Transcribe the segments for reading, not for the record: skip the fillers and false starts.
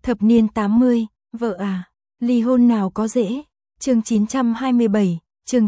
Thập niên 80, vợ à, ly hôn nào có dễ. Chương 927, chương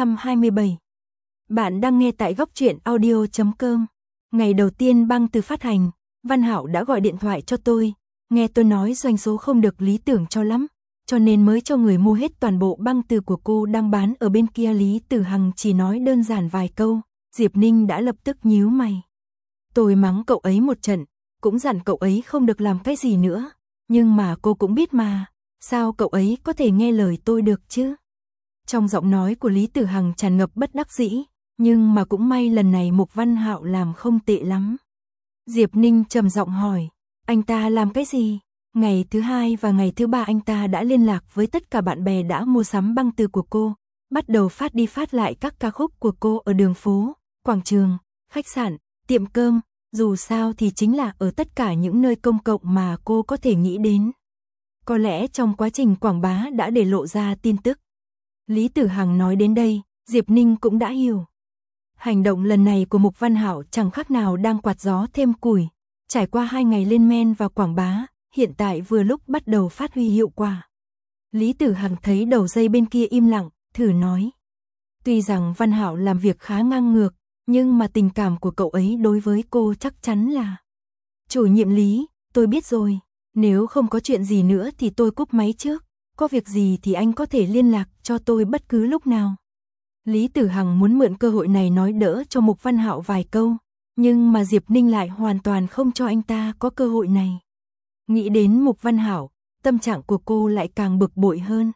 927. Bạn đang nghe tại góc truyện audio.com. Ngày đầu tiên băng từ phát hành, Văn Hạo đã gọi điện thoại cho tôi, nghe tôi nói doanh số không được lý tưởng cho lắm, cho nên mới cho người mua hết toàn bộ băng từ của cô đang bán ở bên kia. Lý Tử Hằng chỉ nói đơn giản vài câu, Diệp Ninh đã lập tức nhíu mày. Tôi mắng cậu ấy một trận, cũng dặn cậu ấy không được làm cái gì nữa, nhưng mà cô cũng biết mà, sao cậu ấy có thể nghe lời tôi được chứ? Trong giọng nói của Lý Tử Hằng tràn ngập bất đắc dĩ, nhưng mà cũng may lần này Mục Văn Hạo làm không tệ lắm. Diệp Ninh trầm giọng hỏi, anh ta làm cái gì? Ngày thứ hai và ngày thứ ba anh ta đã liên lạc với tất cả bạn bè đã mua sắm băng từ của cô, bắt đầu phát đi phát lại các ca khúc của cô ở đường phố, quảng trường, khách sạn, tiệm cơm, dù sao thì chính là ở tất cả những nơi công cộng mà cô có thể nghĩ đến. Có lẽ trong quá trình quảng bá đã để lộ ra tin tức. Lý Tử Hằng nói đến đây, Diệp Ninh cũng đã hiểu. Hành động lần này của Mục Văn Hạo chẳng khác nào đang quạt gió thêm củi. Trải qua 2 ngày lên men và quảng bá, hiện tại vừa lúc bắt đầu phát huy hiệu quả. Lý Tử Hằng thấy đầu dây bên kia im lặng, thử nói. Tuy rằng Văn Hạo làm việc khá ngang ngược, nhưng mà tình cảm của cậu ấy đối với cô chắc chắn là... Chủ nhiệm Lý, tôi biết rồi, nếu không có chuyện gì nữa thì tôi cúp máy trước, có việc gì thì anh có thể liên lạc cho tôi bất cứ lúc nào. Lý Tử Hằng muốn mượn cơ hội này nói đỡ cho Mục Văn Hạo vài câu, nhưng mà Diệp Ninh lại hoàn toàn không cho anh ta có cơ hội này. Nghĩ đến Mục Văn Hạo, tâm trạng của cô lại càng bực bội hơn.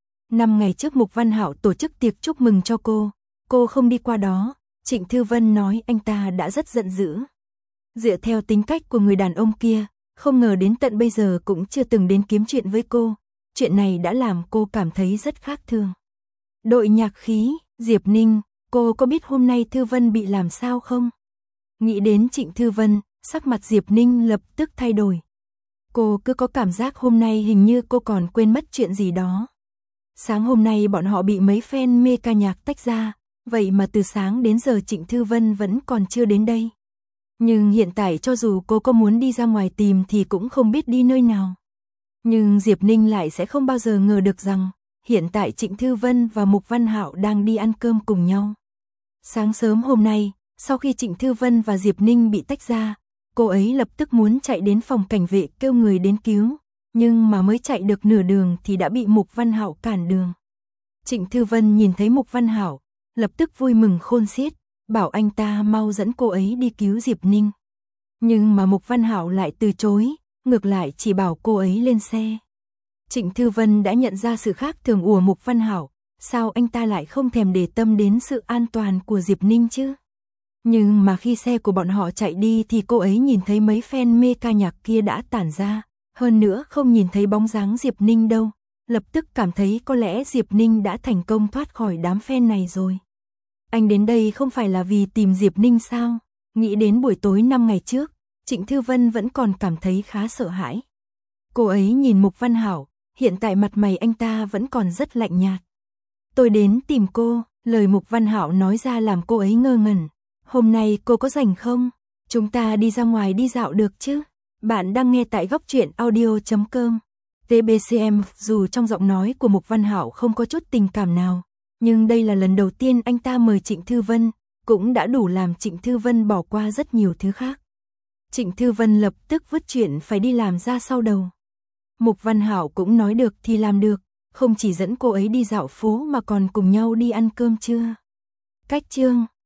5 ngày trước Mục Văn Hạo tổ chức tiệc chúc mừng cho cô không đi qua đó, Trịnh Thư Vân nói anh ta đã rất giận dữ. Dựa theo tính cách của người đàn ông kia, không ngờ đến tận bây giờ cũng chưa từng đến kiếm chuyện với cô, chuyện này đã làm cô cảm thấy rất khác thường. Đội nhạc khí, Diệp Ninh, cô có biết hôm nay Thư Vân bị làm sao không? Nghĩ đến Trịnh Thư Vân, sắc mặt Diệp Ninh lập tức thay đổi. Cô cứ có cảm giác hôm nay hình như cô còn quên mất chuyện gì đó. Sáng hôm nay bọn họ bị mấy fan mê ca nhạc tách ra, vậy mà từ sáng đến giờ Trịnh Thư Vân vẫn còn chưa đến đây. Nhưng hiện tại cho dù cô có muốn đi ra ngoài tìm thì cũng không biết đi nơi nào. Nhưng Diệp Ninh lại sẽ không bao giờ ngờ được rằng, hiện tại Trịnh Thư Vân và Mục Văn Hạo đang đi ăn cơm cùng nhau. Sáng sớm hôm nay, sau khi Trịnh Thư Vân và Diệp Ninh bị tách ra, cô ấy lập tức muốn chạy đến phòng cảnh vệ kêu người đến cứu, nhưng mà mới chạy được nửa đường thì đã bị Mục Văn Hạo cản đường. Trịnh Thư Vân nhìn thấy Mục Văn Hạo, lập tức vui mừng khôn xiết, bảo anh ta mau dẫn cô ấy đi cứu Diệp Ninh. Nhưng mà Mục Văn Hạo lại từ chối, ngược lại chỉ bảo cô ấy lên xe. Trịnh Thư Vân đã nhận ra sự khác thường của Mục Văn Hạo, sao anh ta lại không thèm để tâm đến sự an toàn của Diệp Ninh chứ? Nhưng mà khi xe của bọn họ chạy đi thì cô ấy nhìn thấy mấy fan mê ca nhạc kia đã tản ra, hơn nữa không nhìn thấy bóng dáng Diệp Ninh đâu, lập tức cảm thấy có lẽ Diệp Ninh đã thành công thoát khỏi đám fan này rồi. Anh đến đây không phải là vì tìm Diệp Ninh sao? Nghĩ đến buổi tối 5 ngày trước, Trịnh Thư Vân vẫn còn cảm thấy khá sợ hãi. Cô ấy nhìn Mục Văn Hạo, hiện tại mặt mày anh ta vẫn còn rất lạnh nhạt. Tôi đến tìm cô, lời Mục Văn Hạo nói ra làm cô ấy ngơ ngẩn. Hôm nay cô có rảnh không? Chúng ta đi ra ngoài đi dạo được chứ? Bạn đang nghe tại góc truyện audio.com. TBCM, dù trong giọng nói của Mục Văn Hạo không có chút tình cảm nào, nhưng đây là lần đầu tiên anh ta mời Trịnh Thư Vân, cũng đã đủ làm Trịnh Thư Vân bỏ qua rất nhiều thứ khác. Trịnh Thư Vân lập tức vứt chuyện phải đi làm ra sau đầu. Mục Văn Hạo cũng nói được thì làm được, không chỉ dẫn cô ấy đi dạo phố mà còn cùng nhau đi ăn cơm trưa. Cách chương